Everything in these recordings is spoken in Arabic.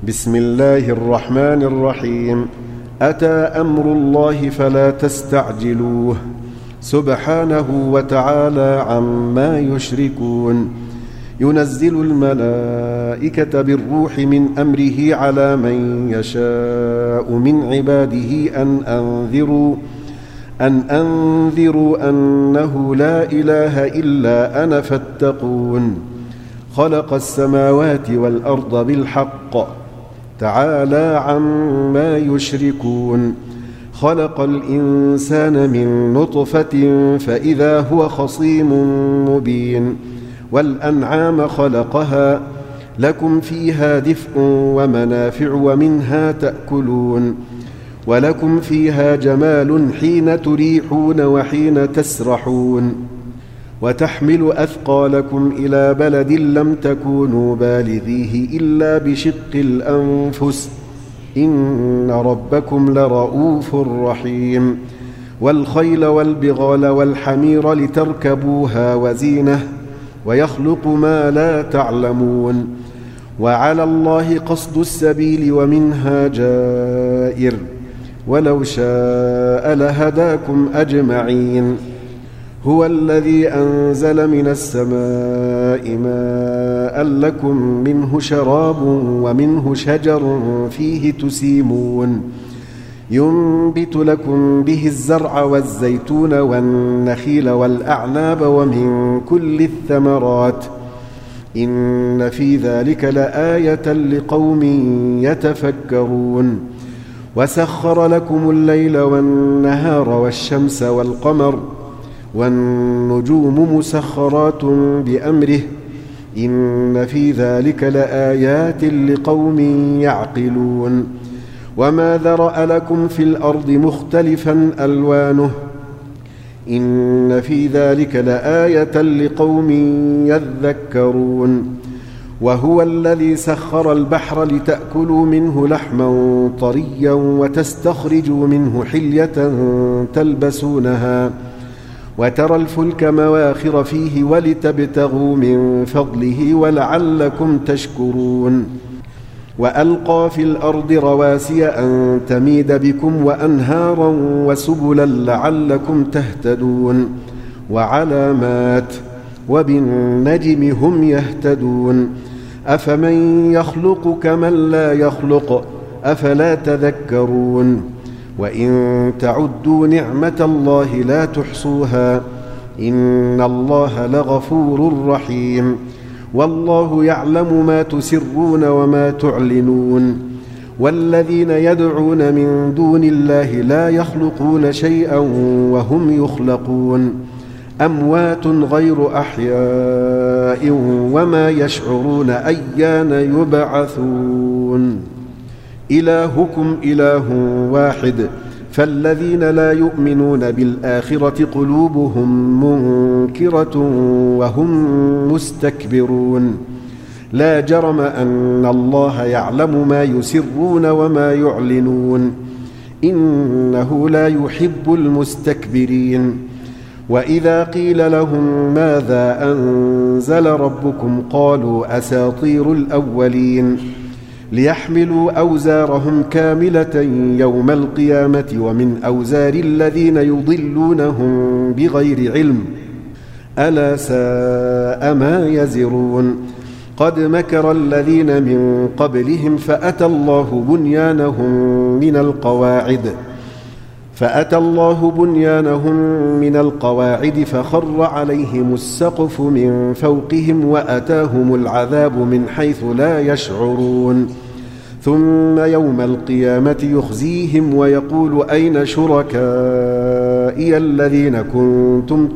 بسم الله الرحمن الرحيم. أتى أمر الله فلا تستعجلوه سبحانه وتعالى عما يشركون. ينزل الملائكة بالروح من أمره على من يشاء من عباده أن أنذروا أنه لا إله إلا أنا فاتقون. خلق السماوات والأرض بالحق تعالى عما يشركون. خلق الإنسان من نطفة فإذا هو خصيم مبين. والأنعام خلقها لكم فيها دفء ومنافع ومنها تأكلون. ولكم فيها جمال حين تريحون وحين تسرحون. وتحمل أثقالكم إلى بلد لم تكونوا بالغيه إلا بشق الأنفس إن ربكم لرؤوف رحيم. والخيل والبغال والحمير لتركبوها وزينة ويخلق ما لا تعلمون. وعلى الله قصد السبيل ومنها جائر ولو شاء لهداكم أجمعين. هو الذي أنزل من السماء ماء لكم منه شراب ومنه شجر فيه تسيمون. ينبت لكم به الزرع والزيتون والنخيل والأعناب ومن كل الثمرات إن في ذلك لآية لقوم يتفكرون. وسخر لكم الليل والنهار والشمس والقمر والنجوم مسخرات بأمره إن في ذلك لآيات لقوم يعقلون. وما ذرأ لكم في الأرض مختلفا ألوانه إن في ذلك لآية لقوم يذكرون. وهو الذي سخر البحر لتأكلوا منه لحما طريا وتستخرجوا منه حلية تلبسونها وترى الفلك مواخر فيه ولتبتغوا من فضله ولعلكم تشكرون. وألقى في الأرض رواسي أن تميد بكم وأنهارا وسبلا لعلكم تهتدون. وعلامات وبالنجم هم يهتدون. أفمن يخلق كمن لا يخلق أفلا تذكرون. وإن تعدوا نعمة الله لا تحصوها إن الله لغفور رحيم. والله يعلم ما تسرون وما تعلنون. والذين يدعون من دون الله لا يخلقون شيئا وهم يخلقون. أموات غير أحياء وما يشعرون أيان يبعثون. إلهكم إله واحد فالذين لا يؤمنون بالآخرة قلوبهم منكرة وهم مستكبرون. لا جرم أن الله يعلم ما يسرون وما يعلنون إنه لا يحب المستكبرين. وإذا قيل لهم ماذا أنزل ربكم قالوا أساطير الأولين. ليحملوا أوزارهم كاملة يوم القيامة ومن أوزار الذين يضلونهم بغير علم ألا ساء ما يزرون. قد مكر الذين من قبلهم فأتى الله بنيانهم من القواعد فخر عليهم السقف من فوقهم وأتاهم العذاب من حيث لا يشعرون. ثم يوم القيامة يخزيهم ويقول أين شركائي الذين كنتم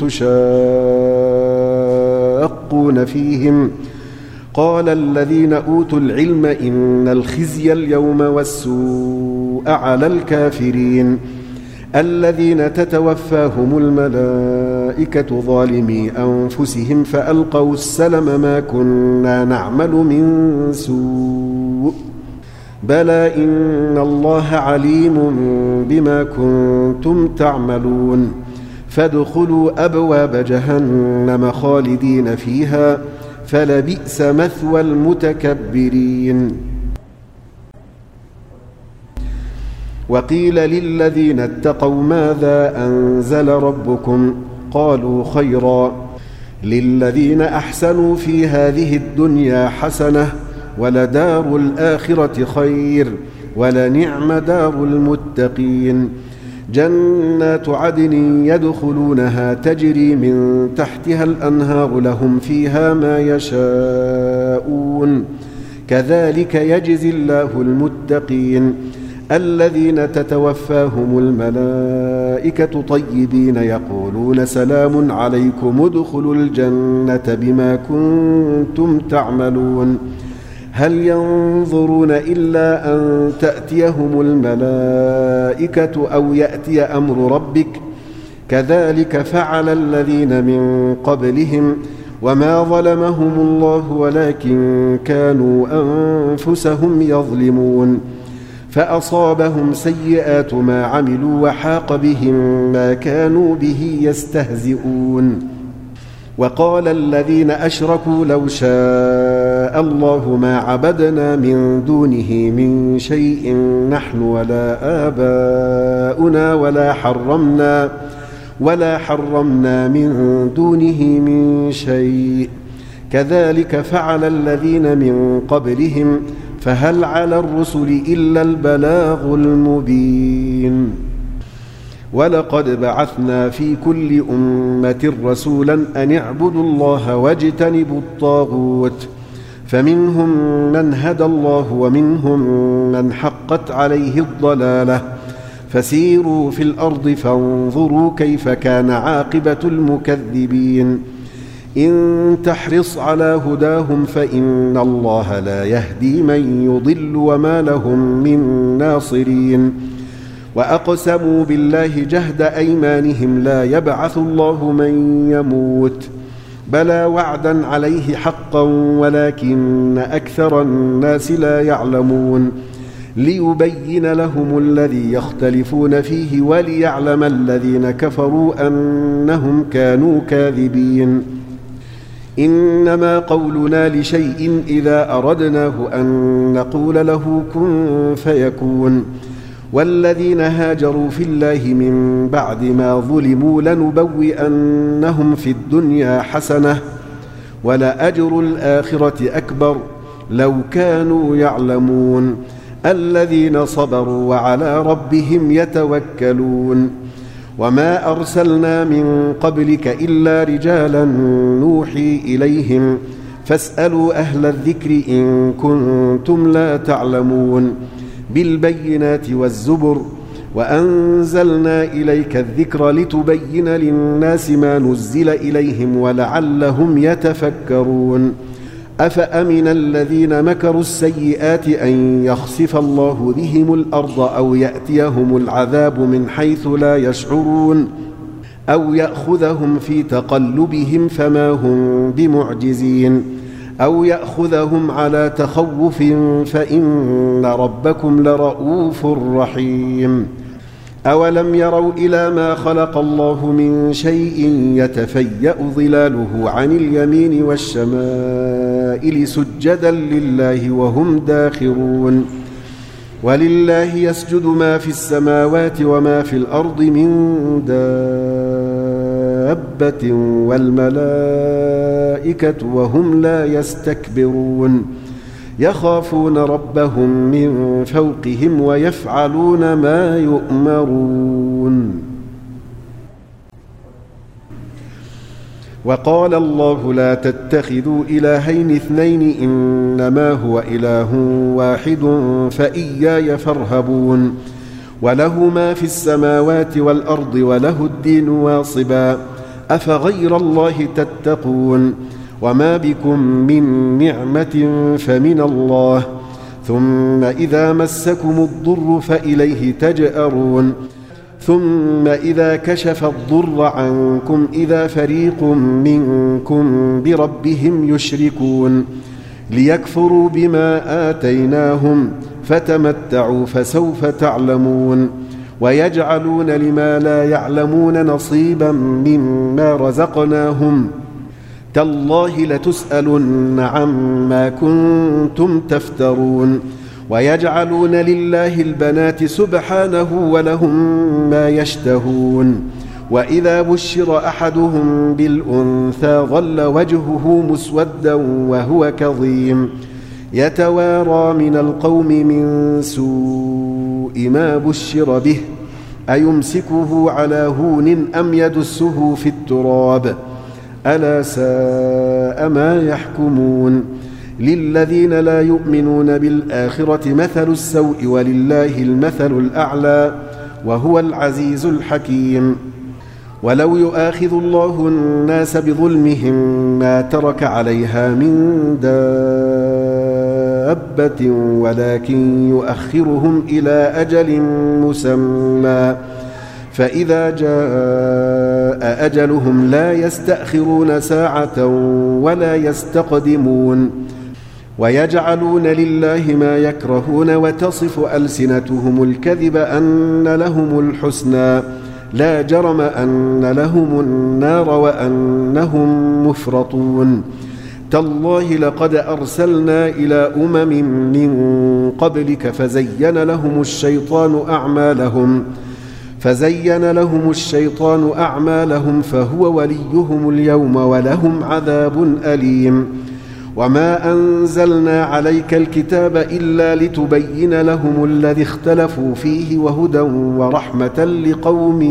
تشاقون فيهم قال الذين أوتوا العلم إن الخزي اليوم والسوء على الكافرين الذين تتوفاهم الملائكة ظالمي أنفسهم فألقوا السلم ما كنا نعمل من سوء بلى إن الله عليم بما كنتم تعملون. فادخلوا أبواب جهنم خالدين فيها فلبئس مثوى المتكبرين. وقيل للذين اتقوا ماذا أنزل ربكم قالوا خيرا للذين أحسنوا في هذه الدنيا حسنة ولدار الآخرة خير ولنعم دار المتقين جنات عدن يدخلونها تجري من تحتها الأنهار لهم فيها ما يشاءون كذلك يجزي الله المتقين الذين تتوفاهم الملائكة طيبين يقولون سلام عليكم ادخلوا الجنة بما كنتم تعملون هل ينظرون إلا أن تأتيهم الملائكة أو يأتي أمر ربك كذلك فعل الذين من قبلهم وما ظلمهم الله ولكن كانوا أنفسهم يظلمون فأصابهم سيئات ما عملوا وحاق بهم ما كانوا به يستهزئون وقال الذين أشركوا لو شاء الله ما عبدنا من دونه من شيء نحن ولا آباؤنا ولا حرمنا من دونه من شيء كذلك فعل الذين من قبلهم فهل على الرسل إلا البلاغ المبين ولقد بعثنا في كل أمة رسولا أن اعبدوا الله واجتنبوا الطاغوت فمنهم من هدى الله ومنهم من حقت عليه الضلالة فسيروا في الأرض فانظروا كيف كان عاقبة المكذبين إن تحرص على هداهم فإن الله لا يهدي من يضل وما لهم من ناصرين وأقسموا بالله جهد أيمانهم لا يبعث الله من يموت بلى وعدا عليه حقا ولكن أكثر الناس لا يعلمون ليبين لهم الذي يختلفون فيه وليعلم الذين كفروا أنهم كانوا كاذبين إنما قولنا لشيء إذا أردناه أن نقول له كن فيكون والذين هاجروا في الله من بعد ما ظلموا لنبوئنهم في الدنيا حسنة ولأجر الآخرة أكبر لو كانوا يعلمون الذين صبروا وعلى ربهم يتوكلون وما أرسلنا من قبلك إلا رجالا نوحي إليهم فاسألوا أهل الذكر إن كنتم لا تعلمون بالبينات والزبر وأنزلنا إليك الذكر لتبين للناس ما نزل إليهم ولعلهم يتفكرون أفأمن الذين مكروا السيئات أن يخسف الله بهم الأرض أو يأتيهم العذاب من حيث لا يشعرون أو يأخذهم في تقلبهم فما هم بمعجزين أو يأخذهم على تخوف فإن ربكم لرؤوف رحيم أولم يروا إلى ما خلق الله من شيء يتفيأ ظلاله عن اليمين والشمائل سجدا لله وهم داخرون ولله يسجد ما في السماوات وما في الأرض من دابة والملائكة وهم لا يستكبرون يخافون ربهم من فوقهم ويفعلون ما يؤمرون وقال الله لا تتخذوا إلهين اثنين إنما هو إله واحد فإياي فارهبون وله ما في السماوات والأرض وله الدين واصبا أفغير الله تتقون وما بكم من نعمة فمن الله ثم إذا مسكم الضر فإليه تجأرون ثم إذا كشف الضر عنكم إذا فريق منكم بربهم يشركون ليكفروا بما آتيناهم فتمتعوا فسوف تعلمون ويجعلون لما لا يعلمون نصيبا مما رزقناهم تالله لتسألن عما كنتم تفترون ويجعلون لله البنات سبحانه ولهم ما يشتهون وإذا بشر أحدهم بالأنثى ظل وجهه مسودا وهو كظيم يتوارى من القوم من سوء ما بشر به أيمسكه على هون أم يدسه في التراب ألا ساء ما يحكمون للذين لا يؤمنون بالآخرة مثل السوء ولله المثل الأعلى وهو العزيز الحكيم ولو يؤاخذ الله الناس بظلمهم ما ترك عليها من دابة ولكن يؤخرهم إلى أجل مسمى فإذا جاء أجلهم لا يستأخرون ساعة ولا يستقدمون ويجعلون لله ما يكرهون وتصف ألسنتهم الكذب أن لهم الحسنى لا جرم أن لهم النار وأنهم مفرطون تالله لقد أرسلنا إلى من قبلك فزين لهم الشيطان أعمالهم فهو وليهم اليوم ولهم عذاب أليم وما أنزلنا عليك الكتاب إلا لتبين لهم الذي اختلفوا فيه وهدى ورحمة لقوم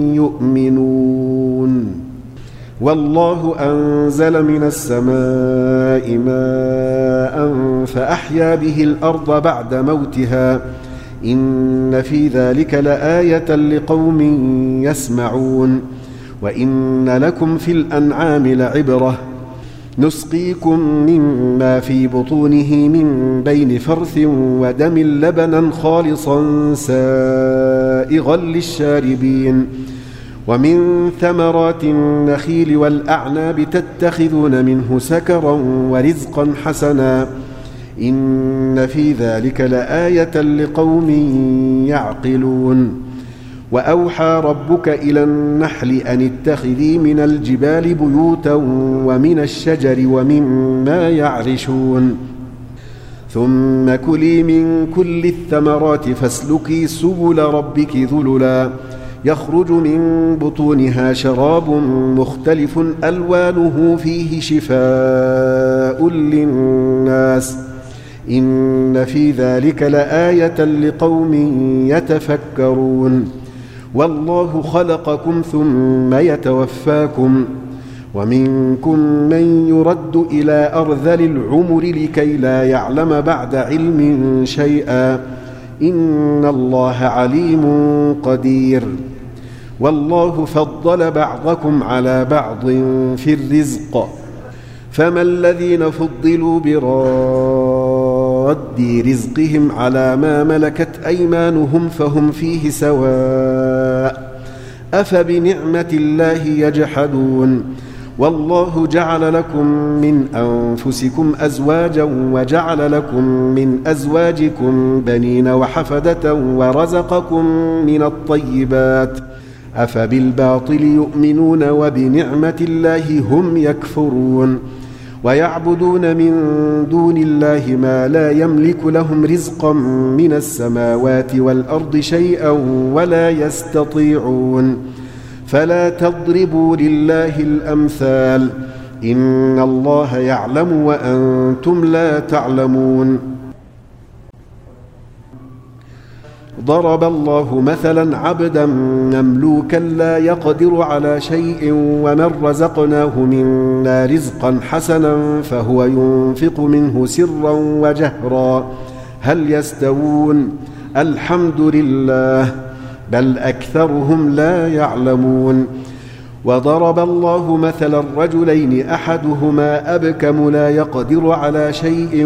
يؤمنون والله أنزل من السماء ماء فأحيا به الأرض بعد موتها إن في ذلك لآية لقوم يسمعون وإن لكم في الأنعام لعبرة نسقيكم مما في بطونه من بين فرث ودم لبنا خالصا سائغا للشاربين ومن ثمرات النخيل والأعناب تتخذون منه سكرا ورزقا حسنا إن في ذلك لآية لقوم يعقلون وأوحى ربك إلى النحل أن اتخذي من الجبال بيوتا ومن الشجر ومما يعرشون ثم كلي من كل الثمرات فاسلكي سبل ربك ذللا يخرج من بطونها شراب مختلف ألوانه فيه شفاء للناس إن في ذلك لآية لقوم يتفكرون والله خلقكم ثم يتوفاكم ومنكم من يرد إلى أرذل العمر لكي لا يعلم بعد علم شيئا إن الله عليم قدير والله فضل بعضكم على بعض في الرزق فما الذين فضلوا براد رزقهم على ما ملكت أيمانهم فهم فيه سواء أفبنعمة الله يجحدون والله جعل لكم من أنفسكم أزواجا وجعل لكم من أزواجكم بنين وحفدة ورزقكم من الطيبات أفبالباطل يؤمنون وبنعمة الله هم يكفرون ويعبدون من دون الله ما لا يملك لهم رزقا من السماوات والأرض شيئا ولا يستطيعون فلا تضربوا لله الأمثال إن الله يعلم وأنتم لا تعلمون ضرب الله مثلا عبدا مملوكا لا يقدر على شيء ومن رزقناه منا رزقا حسنا فهو ينفق منه سرا وجهرا هل يستوون الحمد لله بل أكثرهم لا يعلمون وضرب الله مثلا رجلين أحدهما أبكم لا يقدر على شيء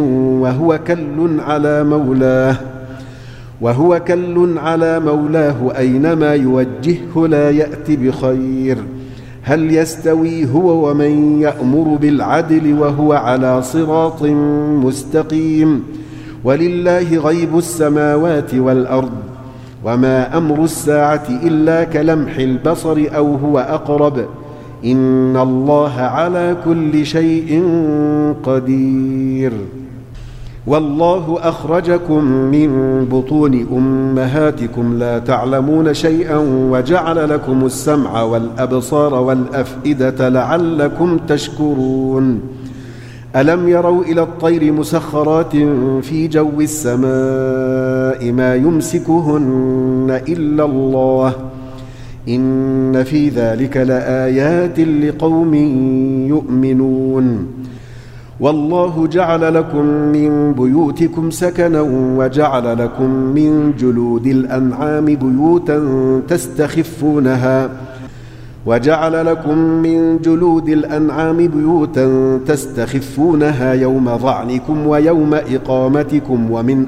وهو كل على مولاه أينما يوجهه لا يأتي بخير هل يستوي هو ومن يأمر بالعدل وهو على صراط مستقيم ولله غيب السماوات والأرض وما أمر الساعة إلا كلمح البصر أو هو أقرب إن الله على كل شيء قدير والله أخرجكم من بطون أمهاتكم لا تعلمون شيئا وجعل لكم السمع والأبصار والأفئدة لعلكم تشكرون ألم يروا إلى الطير مسخرات في جو السماء ما يمسكهن إلا الله إن في ذلك لآيات لقوم يؤمنون والله جعل لكم من بيوتكم سكنا وجعل لكم من جلود الأنعام بيوتا تستخفونها يوم ظعنكم ويوم إقامتكم ومن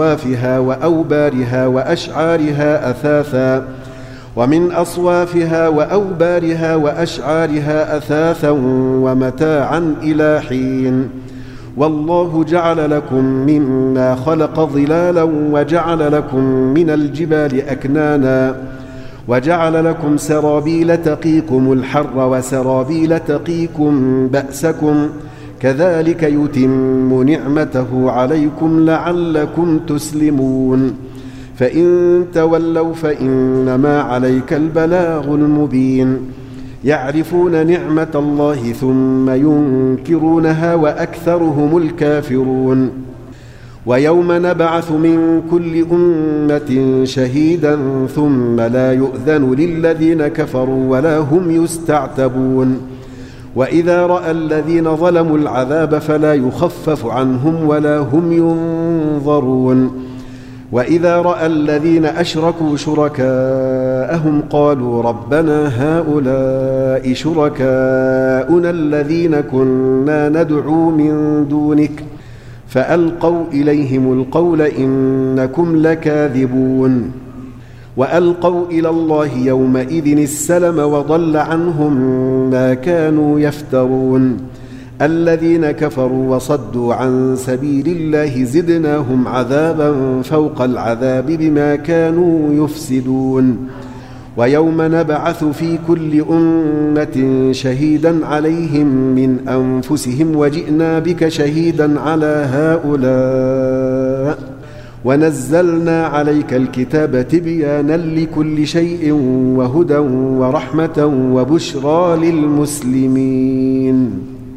أصوافها وأشعارها أثاثا ومتاعا إلى حين والله جعل لكم مما خلق ظلالا وجعل لكم من الجبال أكنانا وجعل لكم سرابيل تقيكم الحر وسرابيل تقيكم بأسكم كذلك يتم نعمته عليكم لعلكم تسلمون فإن تولوا فإنما عليك البلاغ المبين يعرفون نعمة الله ثم ينكرونها وأكثرهم الكافرون ويوم نبعث من كل أمة شهيدا ثم لا يؤذن للذين كفروا ولا هم يستعتبون وإذا رأى الذين ظلموا العذاب فلا يخفف عنهم ولا هم ينظرون وإذا رأى الذين أشركوا شركاءهم قالوا ربنا هؤلاء شركاؤنا الذين كنا ندعو من دونك فألقوا إليهم القول إنكم لكاذبون وألقوا إلى الله يومئذ السلم وضل عنهم ما كانوا يفترون الذين كفروا وصدوا عن سبيل الله زدناهم عذابا فوق العذاب بما كانوا يفسدون ويوم نبعث في كل أمة شهيدا عليهم من أنفسهم وجئنا بك شهيدا على هؤلاء ونزلنا عليك الكتاب تبيانا لكل شيء وهدى ورحمة وبشرى للمسلمين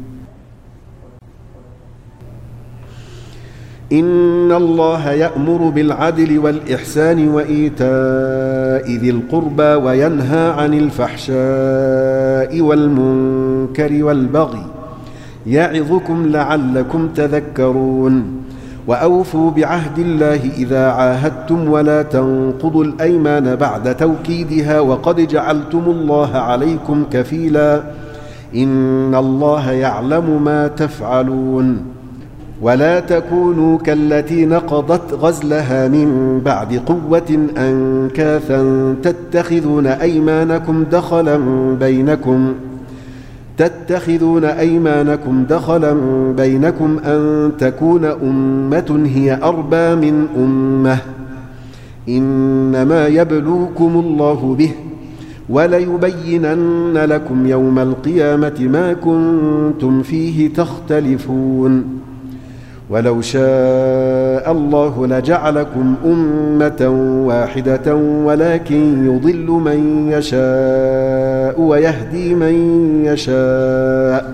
إن الله يأمر بالعدل والإحسان وإيتاء ذي القربى وينهى عن الفحشاء والمنكر والبغي يعظكم لعلكم تذكرون وأوفوا بعهد الله إذا عاهدتم ولا تنقضوا الأيمان بعد توكيدها وقد جعلتم الله عليكم كفيلا إن الله يعلم ما تفعلون ولا تكونوا كالتي نقضت غزلها من بعد قوة أنكاثا تتخذون أيمانكم دخلا بينكم أن تكون أمة هي أربى من أمة إنما يبلوكم الله به وليبينن لكم يوم القيامة ما كنتم فيه تختلفون ولو شاء الله لجعلكم أمة واحدة ولكن يضل من يشاء ويهدي من يشاء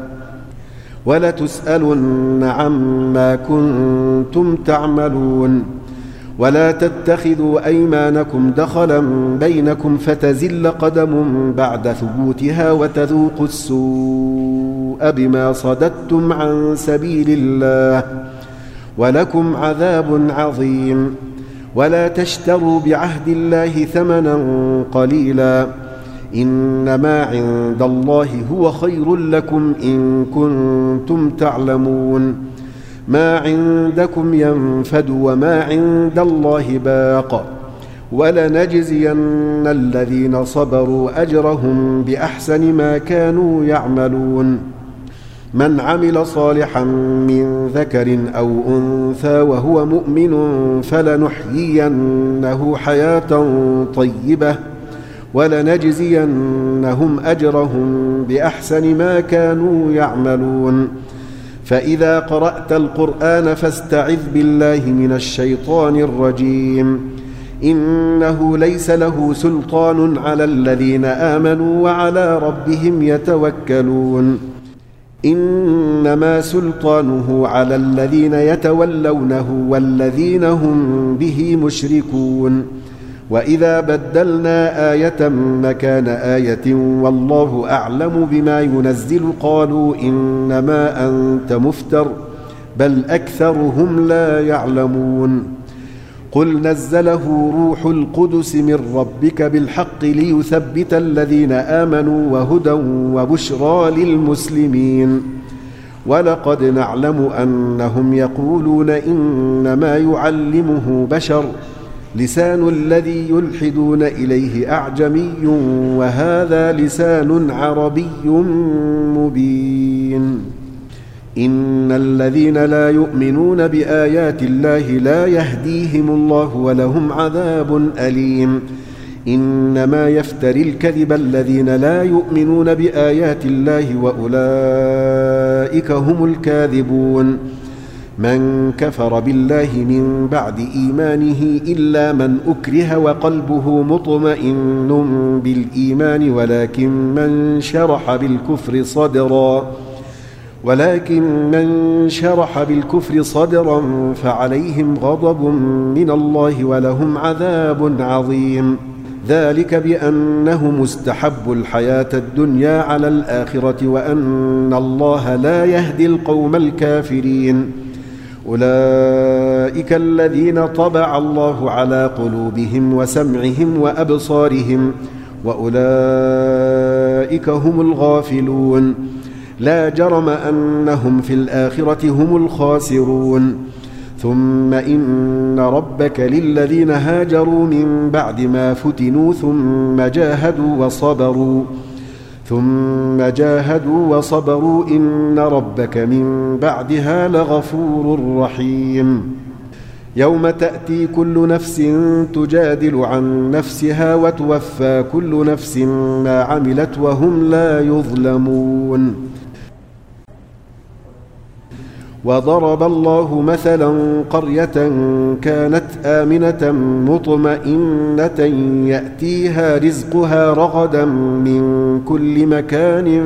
ولتسألن عما كنتم تعملون ولا تتخذوا أيمانكم دخلا بينكم فتزل قدم بعد ثبوتها وتذوقوا السوء بما صددتم عن سبيل الله ولكم عذاب عظيم ولا تشتروا بعهد الله ثمنا قليلا إنما عند الله هو خير لكم إن كنتم تعلمون ما عندكم ينفد وما عند الله باق ولنجزين الذين صبروا أجرهم بأحسن ما كانوا يعملون من عمل صالحا من ذكر أو أنثى وهو مؤمن فلنحيينه حياة طيبة ولنجزينهم أجرهم بأحسن ما كانوا يعملون فإذا قرأت القرآن فاستعذ بالله من الشيطان الرجيم إنه ليس له سلطان على الذين آمنوا وعلى ربهم يتوكلون إنما سلطانه على الذين يتولونه والذين هم به مشركون وإذا بدلنا آية مكان آية والله أعلم بما ينزل قالوا إنما أنت مفتر بل أكثرهم لا يعلمون قل نزله روح القدس من ربك بالحق ليثبت الذين آمنوا وهدى وبشرى للمسلمين ولقد نعلم أنهم يقولون إنما يعلمه بشر لسان الذي يلحدون إليه أعجمي وهذا لسان عربي مبين إن الذين لا يؤمنون بآيات الله لا يهديهم الله ولهم عذاب أليم إنما يفتري الكذب الذين لا يؤمنون بآيات الله وأولئك هم الكاذبون من كفر بالله من بعد إيمانه إلا من أكره وقلبه مطمئن بالإيمان ولكن من شرح بالكفر صدرا فعليهم غضب من الله ولهم عذاب عظيم ذلك بأنهم استحبوا الحياة الدنيا على الآخرة وأن الله لا يهدي القوم الكافرين أولئك الذين طبع الله على قلوبهم وسمعهم وأبصارهم وأولئك هم الغافلون لا جرم أنهم في الآخرة هم الخاسرون ثم إن ربك للذين هاجروا من بعد ما فتنوا ثم جاهدوا وصبروا إن ربك من بعدها لغفور رحيم يوم تأتي كل نفس تجادل عن نفسها وتوفى كل نفس ما عملت وهم لا يظلمون وضرب الله مثلا قرية كانت آمنة مطمئنة يأتيها رزقها رغدا من كل مكان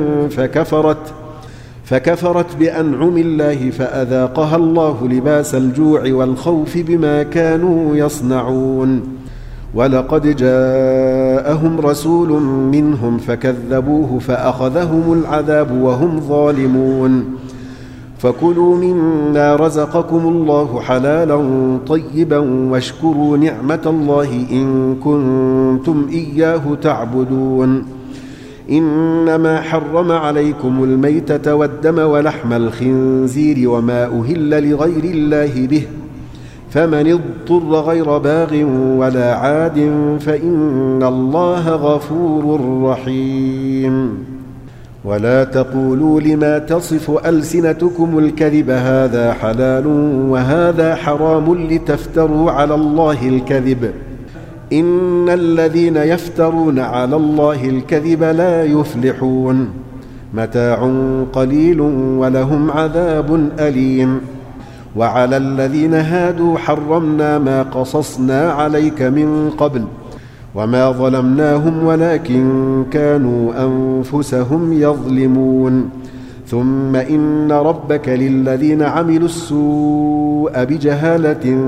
فكفرت بأنعم الله فأذاقها الله لباس الجوع والخوف بما كانوا يصنعون ولقد جاءهم رسول منهم فكذبوه فأخذهم العذاب وهم ظالمون فكلوا مما رزقكم الله حلالا طيبا واشكروا نعمة الله إن كنتم إياه تعبدون إنما حرم عليكم الميتة والدم ولحم الخنزير وما أهل لغير الله به فمن اضطر غير باغ ولا عاد فإن الله غفور رحيم ولا تقولوا لما تصف ألسنتكم الكذب هذا حلال وهذا حرام لتفتروا على الله الكذب إن الذين يفترون على الله الكذب لا يفلحون متاع قليل ولهم عذاب أليم وعلى الذين هادوا حرمنا ما قصصنا عليك من قبل وما ظلمناهم ولكن كانوا أنفسهم يظلمون ثم إن ربك للذين عملوا السوء بجهالة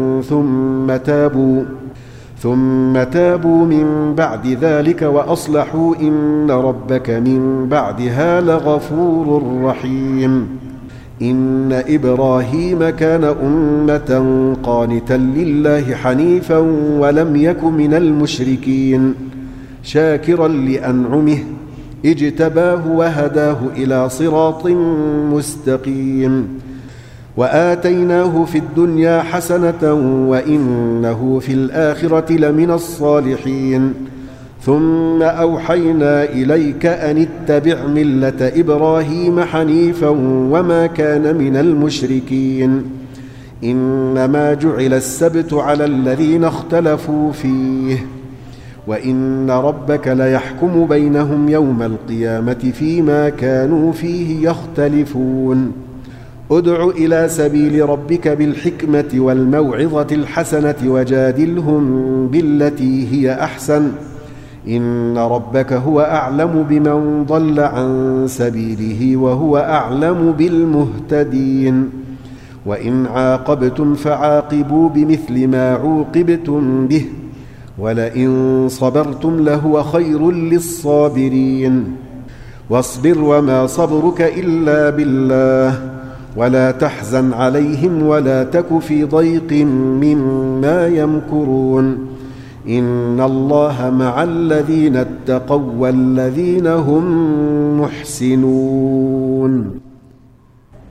ثم تابوا من بعد ذلك وأصلحوا إن ربك من بعدها لغفور رحيم إن إبراهيم كان أمة قانتا لله حنيفا ولم يك من المشركين شاكرا لأنعمه اجتباه وهداه إلى صراط مستقيم وآتيناه في الدنيا حسنة وإنه في الآخرة لمن الصالحين ثم أوحينا إليك أن اتبع ملة إبراهيم حنيفا وما كان من المشركين إنما جعل السبت على الذين اختلفوا فيه وإن ربك ليحكم بينهم يوم القيامة فيما كانوا فيه يختلفون ادع إلى سبيل ربك بالحكمة والموعظة الحسنة وجادلهم بالتي هي أحسن إن ربك هو أعلم بمن ضل عن سبيله وهو أعلم بالمهتدين وإن عاقبتم فعاقبوا بمثل ما عوقبتم به ولئن صبرتم لهو خير للصابرين واصبر وما صبرك إلا بالله ولا تحزن عليهم ولا تك في ضيق مما يمكرون إن الله مع الذين اتقوا والذين هم محسنون.